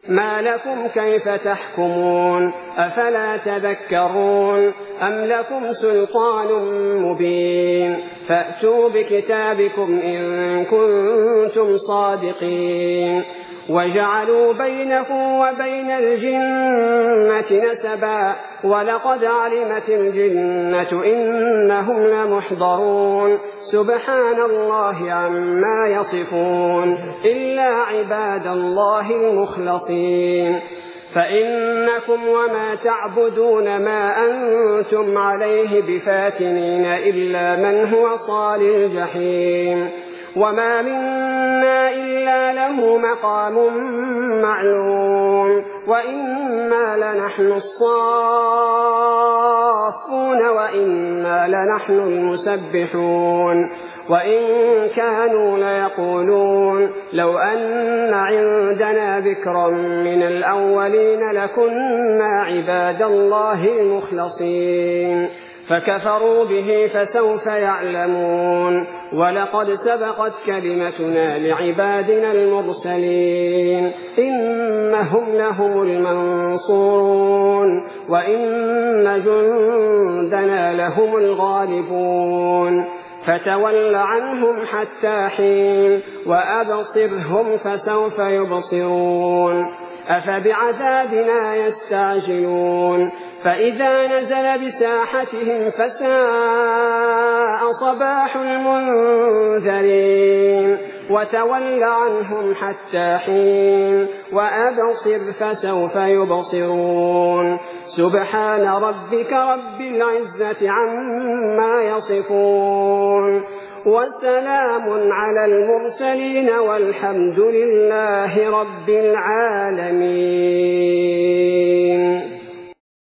ما لكم كيف تحكمون أفلا تذكرون أم لكم سلطان مبين فأتوا بكتابكم إن كنتم صادقين وجعلوا بينه وبين الجنة نسبا ولقد علمت الجنة إنهم لمحضرون سبحان الله عما يصفون إلا عباد الله المخلصين فإنكم وما تعبدون ما أنتم عليه بفاتنين إلا من هو صال الجحيم وما منا إلا له مقام معلوم وإنا لنحن الصافون وإنا لنحن المسبحون وإن كانوا ليقولون لو أن عندنا ذكرا من الأولين لكنا عباد الله المخلصين فكفروا به فسوف يعلمون ولقد سبقت كلمتنا لعبادنا المرسلين إنهم لهم المنصورون وإن جندنا لهم الغالبون فتول عنهم حتى حين وأبصرهم فسوف يبصرون أفبعذابنا يستعجلون فإذا نزل بساحتهم فساء صباح المنذرين وتول عنهم حتى حين وأبصر فسوف يبصرون سبحان ربك رب العزة عما يصفون وسلام على المرسلين والحمد لله رب العالمين.